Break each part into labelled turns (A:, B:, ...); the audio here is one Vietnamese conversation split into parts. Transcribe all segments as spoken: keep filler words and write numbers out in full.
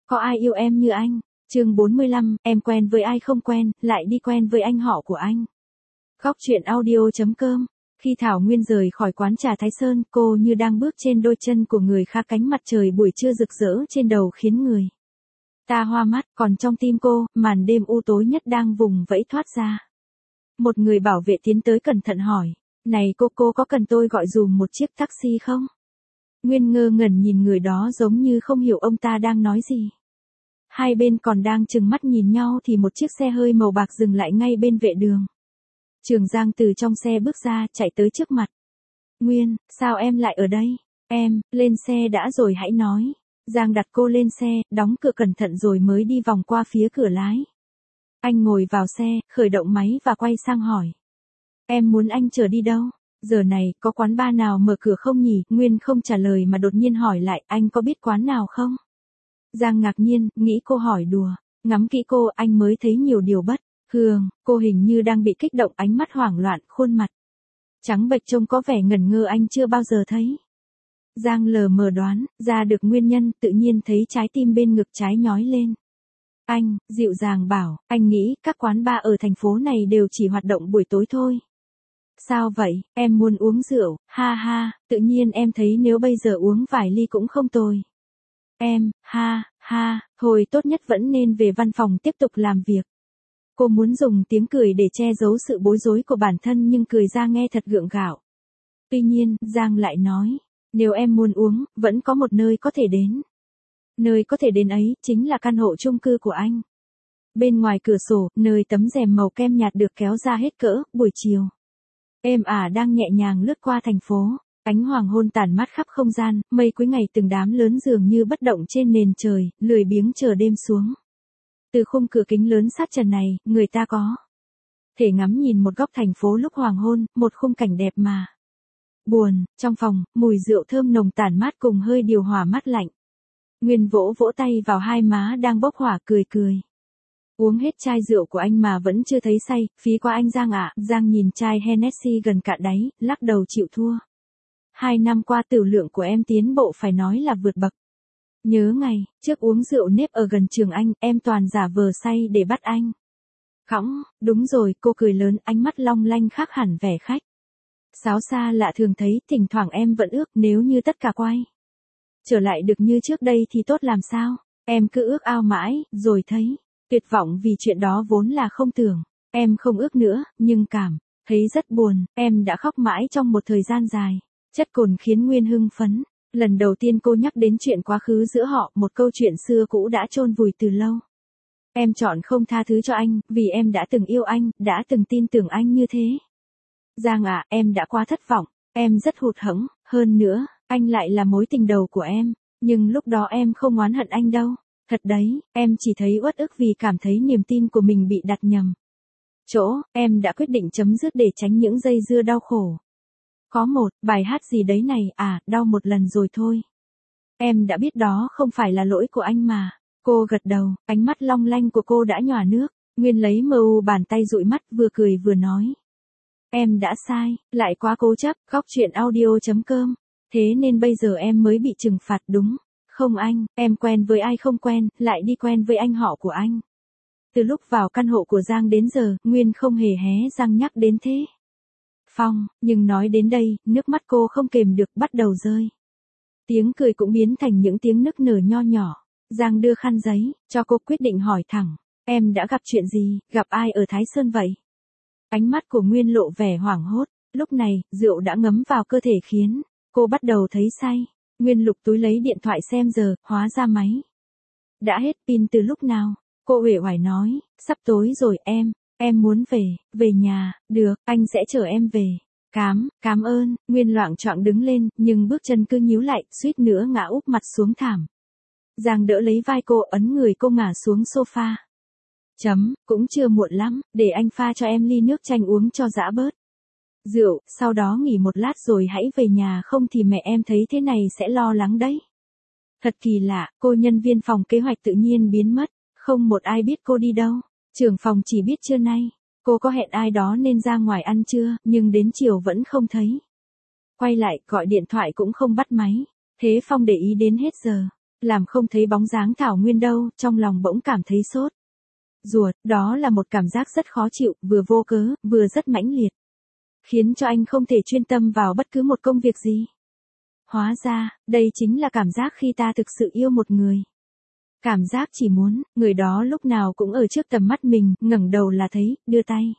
A: Có ai yêu em như anh? Chương bốn mươi lăm, em quen với ai không quen, lại đi quen với anh họ của anh. Góc truyện audio chấm com. Khi Thảo Nguyên rời khỏi quán trà Thái Sơn, cô như đang bước trên đôi chân của người khác, cánh mặt trời buổi trưa rực rỡ trên đầu khiến người ta hoa mắt, còn trong tim cô, màn đêm u tối nhất đang vùng vẫy thoát ra. Một người bảo vệ tiến tới cẩn thận hỏi, này cô, cô có cần tôi gọi dùm một chiếc taxi không? Nguyên ngơ ngẩn nhìn người đó giống như không hiểu ông ta đang nói gì. Hai bên còn đang trừng mắt nhìn nhau thì một chiếc xe hơi màu bạc dừng lại ngay bên vệ đường. Trường Giang từ trong xe bước ra, chạy tới trước mặt. Nguyên, sao em lại ở đây? Em, lên xe đã rồi hãy nói. Giang đặt cô lên xe, đóng cửa cẩn thận rồi mới đi vòng qua phía cửa lái. Anh ngồi vào xe, khởi động máy và quay sang hỏi. Em muốn anh chở đi đâu? Giờ này, có quán bar nào mở cửa không nhỉ? Nguyên không trả lời mà đột nhiên hỏi lại, anh có biết quán nào không? Giang ngạc nhiên, nghĩ cô hỏi đùa. Ngắm kỹ cô, anh mới thấy nhiều điều bất thường. Cô hình như đang bị kích động, ánh mắt hoảng loạn, khuôn mặt trắng bệch trông có vẻ ngẩn ngơ anh chưa bao giờ thấy. Giang lờ mờ đoán ra được nguyên nhân, tự nhiên thấy trái tim bên ngực trái nhói lên. Anh, dịu dàng bảo, anh nghĩ các quán bar ở thành phố này đều chỉ hoạt động buổi tối thôi. Sao vậy, em muốn uống rượu, ha ha, tự nhiên em thấy nếu bây giờ uống vài ly cũng không tồi. Em, ha, ha, thôi tốt nhất vẫn nên về văn phòng tiếp tục làm việc. Cô muốn dùng tiếng cười để che giấu sự bối rối của bản thân nhưng cười ra nghe thật gượng gạo. Tuy nhiên, Giang lại nói, nếu em muốn uống, vẫn có một nơi có thể đến. Nơi có thể đến ấy, chính là căn hộ chung cư của anh. Bên ngoài cửa sổ, nơi tấm rèm màu kem nhạt được kéo ra hết cỡ, buổi chiều. Êm ả đang nhẹ nhàng lướt qua thành phố. Ánh hoàng hôn tản mát khắp không gian, mây cuối ngày từng đám lớn dường như bất động trên nền trời, lười biếng chờ đêm xuống. Từ khung cửa kính lớn sát trần này, người ta có thể ngắm nhìn một góc thành phố lúc hoàng hôn, một khung cảnh đẹp mà buồn. Trong phòng, mùi rượu thơm nồng tản mát cùng hơi điều hòa mát lạnh. Nguyên vỗ vỗ tay vào hai má đang bốc hỏa, cười cười. Uống hết chai rượu của anh mà vẫn chưa thấy say, phí quá anh Giang ạ. Giang nhìn chai Hennessy gần cạn đáy, lắc đầu chịu thua. Hai năm qua tửu lượng của em tiến bộ phải nói là vượt bậc. Nhớ ngày, trước uống rượu nếp ở gần trường anh, em toàn giả vờ say để bắt anh. Khõng, đúng rồi, cô cười lớn, ánh mắt long lanh khác hẳn vẻ khách sáo xa lạ thường thấy, thỉnh thoảng em vẫn ước nếu như tất cả quay trở lại được như trước đây thì tốt làm sao. Em cứ ước ao mãi, rồi thấy tuyệt vọng vì chuyện đó vốn là không tưởng. Em không ước nữa, nhưng cảm thấy rất buồn, em đã khóc mãi trong một thời gian dài. Chất cồn khiến Nguyên hưng phấn. Lần đầu tiên cô nhắc đến chuyện quá khứ giữa họ, một câu chuyện xưa cũ đã chôn vùi từ lâu. Em chọn không tha thứ cho anh, vì em đã từng yêu anh, đã từng tin tưởng anh như thế. Giang ạ, em đã quá thất vọng, em rất hụt hẫng, hơn nữa, anh lại là mối tình đầu của em, nhưng lúc đó em không oán hận anh đâu. Thật đấy, em chỉ thấy uất ức vì cảm thấy niềm tin của mình bị đặt nhầm chỗ, em đã quyết định chấm dứt để tránh những dây dưa đau khổ. Có một bài hát gì đấy này, à, đau một lần rồi thôi. Em đã biết đó không phải là lỗi của anh mà. Cô gật đầu, ánh mắt long lanh của cô đã nhòa nước. Nguyên lấy mờ u bàn tay dụi mắt, vừa cười vừa nói. Em đã sai, lại quá cố chấp. Góc truyện audio chấm com. Thế nên bây giờ em mới bị trừng phạt đúng không anh? Em quen với ai không quen, lại đi quen với anh họ của anh. Từ lúc vào căn hộ của Giang đến giờ, Nguyên không hề hé răng nhắc đến thế Phong, nhưng nói đến đây, nước mắt cô không kềm được bắt đầu rơi. Tiếng cười cũng biến thành những tiếng nức nở nho nhỏ. Giang đưa khăn giấy, cho cô quyết định hỏi thẳng. Em đã gặp chuyện gì, gặp ai ở Thái Sơn vậy? Ánh mắt của Nguyên lộ vẻ hoảng hốt. Lúc này, rượu đã ngấm vào cơ thể khiến cô bắt đầu thấy say. Nguyên lục túi lấy điện thoại xem giờ, hóa ra máy đã hết pin từ lúc nào. Cô uể oải nói, sắp tối rồi em. Em muốn về, về nhà, được, anh sẽ chở em về. Cám, cám ơn. Nguyên loạng choạng đứng lên, nhưng bước chân cứ nhíu lại, suýt nữa ngã úp mặt xuống thảm. Giang đỡ lấy vai cô, ấn người cô ngả xuống sofa. Chấm, cũng chưa muộn lắm, để anh pha cho em ly nước chanh uống cho dã bớt rượu, sau đó nghỉ một lát rồi hãy về nhà, không thì mẹ em thấy thế này sẽ lo lắng đấy. Thật kỳ lạ, cô nhân viên phòng kế hoạch tự nhiên biến mất, không một ai biết cô đi đâu. Trưởng phòng chỉ biết trưa nay, cô có hẹn ai đó nên ra ngoài ăn trưa, nhưng đến chiều vẫn không thấy. Quay lại, gọi điện thoại cũng không bắt máy. Thế Phong để ý đến hết giờ. Làm không thấy bóng dáng Thảo Nguyên đâu, trong lòng bỗng cảm thấy sốt ruột, đó là một cảm giác rất khó chịu, vừa vô cớ, vừa rất mãnh liệt. Khiến cho anh không thể chuyên tâm vào bất cứ một công việc gì. Hóa ra, đây chính là cảm giác khi ta thực sự yêu một người. Cảm giác chỉ muốn, người đó lúc nào cũng ở trước tầm mắt mình, ngẩng đầu là thấy, đưa tay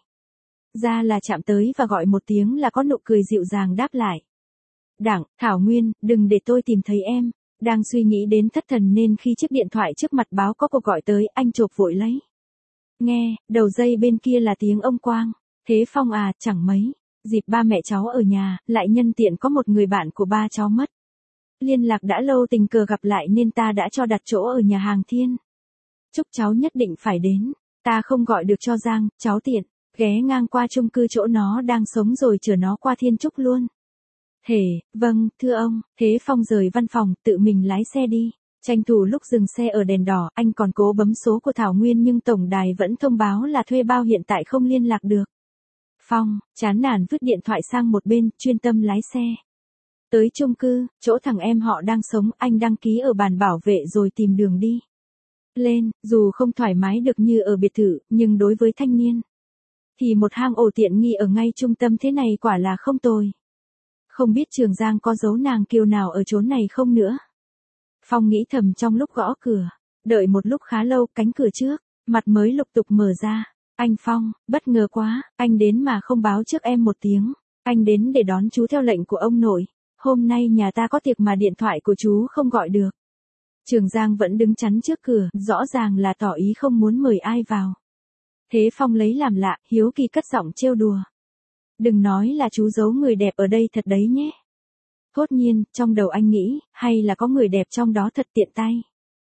A: ra là chạm tới và gọi một tiếng là có nụ cười dịu dàng đáp lại. Đảng, Thảo Nguyên, đừng để tôi tìm thấy em. Đang suy nghĩ đến thất thần nên khi chiếc điện thoại trước mặt báo có cuộc gọi tới, anh chộp vội lấy. Nghe, đầu dây bên kia là tiếng ông Quang. Thế Phong à, chẳng mấy. Dịp ba mẹ cháu ở nhà, lại nhân tiện có một người bạn của ba cháu mất. Liên lạc đã lâu tình cờ gặp lại nên ta đã cho đặt chỗ ở nhà hàng Thiên. Chúc cháu nhất định phải đến. Ta không gọi được cho Giang, cháu tiện. Ghé ngang qua chung cư chỗ nó đang sống rồi chở nó qua Thiên Trúc luôn. Thể, vâng, thưa ông. Thế Phong rời văn phòng, tự mình lái xe đi. Tranh thủ lúc dừng xe ở đèn đỏ, anh còn cố bấm số của Thảo Nguyên nhưng tổng đài vẫn thông báo là thuê bao hiện tại không liên lạc được. Phong, chán nản vứt điện thoại sang một bên, chuyên tâm lái xe. Tới chung cư, chỗ thằng em họ đang sống, anh đăng ký ở bàn bảo vệ rồi tìm đường đi lên, dù không thoải mái được như ở biệt thự, nhưng đối với thanh niên thì một hang ổ tiện nghi ở ngay trung tâm thế này quả là không tồi. Không biết Trường Giang có giấu nàng kiều nào ở chốn này không nữa. Phong nghĩ thầm trong lúc gõ cửa, đợi một lúc khá lâu, cánh cửa trước mặt mới lục tục mở ra. Anh Phong, bất ngờ quá, anh đến mà không báo trước em một tiếng. Anh đến để đón chú theo lệnh của ông nội. Hôm nay nhà ta có tiệc mà điện thoại của chú không gọi được. Trường Giang vẫn đứng chắn trước cửa, rõ ràng là tỏ ý không muốn mời ai vào. Thế Phong lấy làm lạ, hiếu kỳ cất giọng trêu đùa. Đừng nói là chú giấu người đẹp ở đây thật đấy nhé. Thốt nhiên, trong đầu anh nghĩ, hay là có người đẹp trong đó thật tiện tay.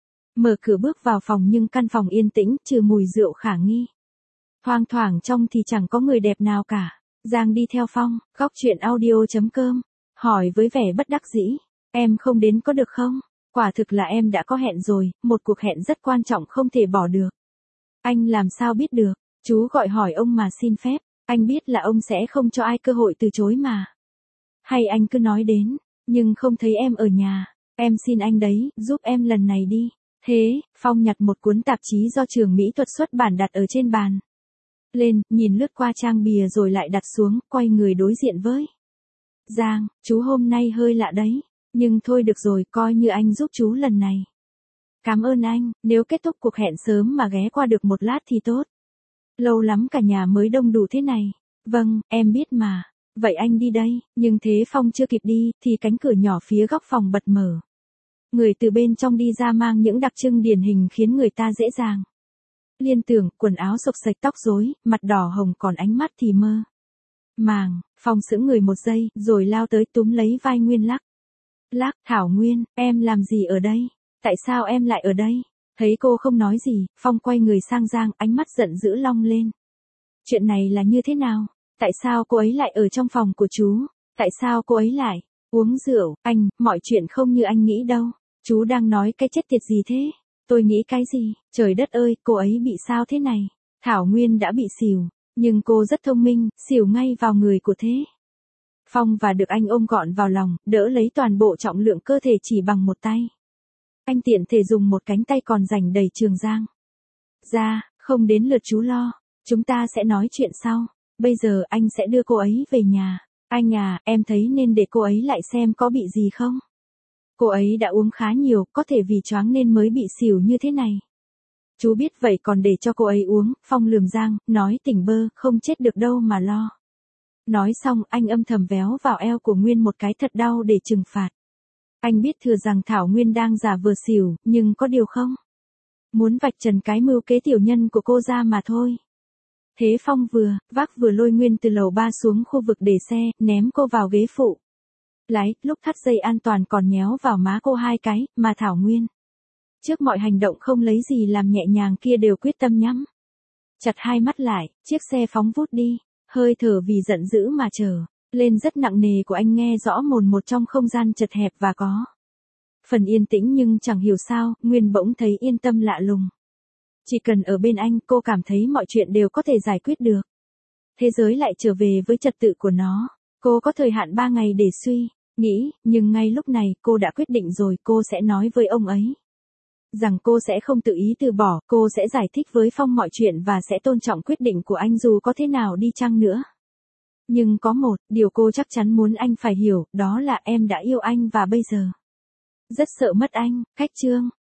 A: Mở cửa bước vào phòng nhưng căn phòng yên tĩnh, trừ mùi rượu khả nghi. Thoang thoảng trong thì chẳng có người đẹp nào cả. Giang đi theo Phong, góc chuyện audio chấm com, hỏi với vẻ bất đắc dĩ. Em không đến có được không? Quả thực là em đã có hẹn rồi, một cuộc hẹn rất quan trọng không thể bỏ được. Anh làm sao biết được? Chú gọi hỏi ông mà xin phép. Anh biết là ông sẽ không cho ai cơ hội từ chối mà. Hay anh cứ nói đến, nhưng không thấy em ở nhà. Em xin anh đấy, giúp em lần này đi. Thế, Phong nhặt một cuốn tạp chí do trường mỹ thuật xuất bản đặt ở trên bàn lên, nhìn lướt qua trang bìa rồi lại đặt xuống, quay người đối diện với Giang. Chú hôm nay hơi lạ đấy, nhưng thôi được rồi, coi như anh giúp chú lần này. Cảm ơn anh, nếu kết thúc cuộc hẹn sớm mà ghé qua được một lát thì tốt. Lâu lắm cả nhà mới đông đủ thế này. Vâng, em biết mà. Vậy anh đi đây, nhưng thế Phong chưa kịp đi, thì cánh cửa nhỏ phía góc phòng bật mở. Người từ bên trong đi ra mang những đặc trưng điển hình khiến người ta dễ dàng liên tưởng, quần áo xộc xệch, tóc rối, mặt đỏ hồng, còn ánh mắt thì mơ màng. Phong sững người một giây, rồi lao tới túm lấy vai Nguyên lắc. Lắc, Thảo Nguyên, em làm gì ở đây? Tại sao em lại ở đây? Thấy cô không nói gì, Phong quay người sang Giang, ánh mắt giận dữ long lên. Chuyện này là như thế nào? Tại sao cô ấy lại ở trong phòng của chú? Tại sao cô ấy lại uống rượu? Anh, mọi chuyện không như anh nghĩ đâu. Chú đang nói cái chết tiệt gì thế? Tôi nghĩ cái gì? Trời đất ơi, cô ấy bị sao thế này? Thảo Nguyên đã bị xỉu, nhưng cô rất thông minh, xỉu ngay vào người của Thế Phong và được anh ôm gọn vào lòng, đỡ lấy toàn bộ trọng lượng cơ thể chỉ bằng một tay. Anh tiện thể dùng một cánh tay còn rảnh đẩy Trường Giang ra. Không đến lượt chú lo, chúng ta sẽ nói chuyện sau. Bây giờ anh sẽ đưa cô ấy về nhà. Anh à, em thấy nên để cô ấy lại xem có bị gì không? Cô ấy đã uống khá nhiều, có thể vì choáng nên mới bị xỉu như thế này. Chú biết vậy còn để cho cô ấy uống. Phong lườm Giang, nói tỉnh bơ, không chết được đâu mà lo. Nói xong, anh âm thầm véo vào eo của Nguyên một cái thật đau để trừng phạt. Anh biết thừa rằng Thảo Nguyên đang giả vờ xỉu, nhưng có điều không muốn vạch trần cái mưu kế tiểu nhân của cô ra mà thôi. Thế Phong vừa vác vừa lôi Nguyên từ lầu ba xuống khu vực để xe, ném cô vào ghế phụ lái, lúc thắt dây an toàn còn nhéo vào má cô hai cái, mà Thảo Nguyên trước mọi hành động không lấy gì làm nhẹ nhàng kia đều quyết tâm nhắm chặt hai mắt lại. Chiếc xe phóng vút đi, hơi thở vì giận dữ mà trở lên rất nặng nề của anh nghe rõ mồn một trong không gian chật hẹp và có phần yên tĩnh, nhưng chẳng hiểu sao, Nguyên bỗng thấy yên tâm lạ lùng. Chỉ cần ở bên anh, cô cảm thấy mọi chuyện đều có thể giải quyết được. Thế giới lại trở về với trật tự của nó. Cô có thời hạn ba ngày để suy nghĩ, nhưng ngay lúc này cô đã quyết định rồi, cô sẽ nói với ông ấy. rằng cô sẽ không tự ý từ bỏ, cô sẽ giải thích với Phong mọi chuyện và sẽ tôn trọng quyết định của anh dù có thế nào đi chăng nữa. Nhưng có một, điều cô chắc chắn muốn anh phải hiểu, đó là em đã yêu anh và bây giờ rất sợ mất anh. Khách chương.